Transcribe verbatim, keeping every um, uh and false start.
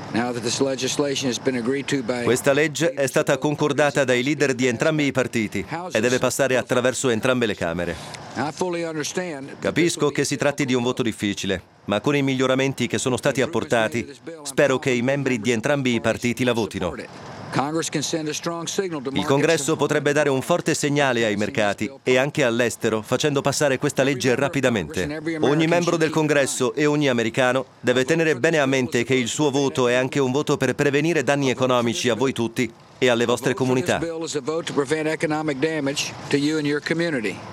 Questa legge è stata concordata dai leader di entrambi i partiti e deve passare attraverso entrambe le Camere. Capisco che si tratti di un voto difficile, ma con i miglioramenti che sono stati apportati, spero che i membri di entrambi i partiti la votino. Il Congresso potrebbe dare un forte segnale ai mercati e anche all'estero facendo passare questa legge rapidamente. Ogni membro del Congresso e ogni americano deve tenere bene a mente che il suo voto è anche un voto per prevenire danni economici a voi tutti e alle vostre comunità.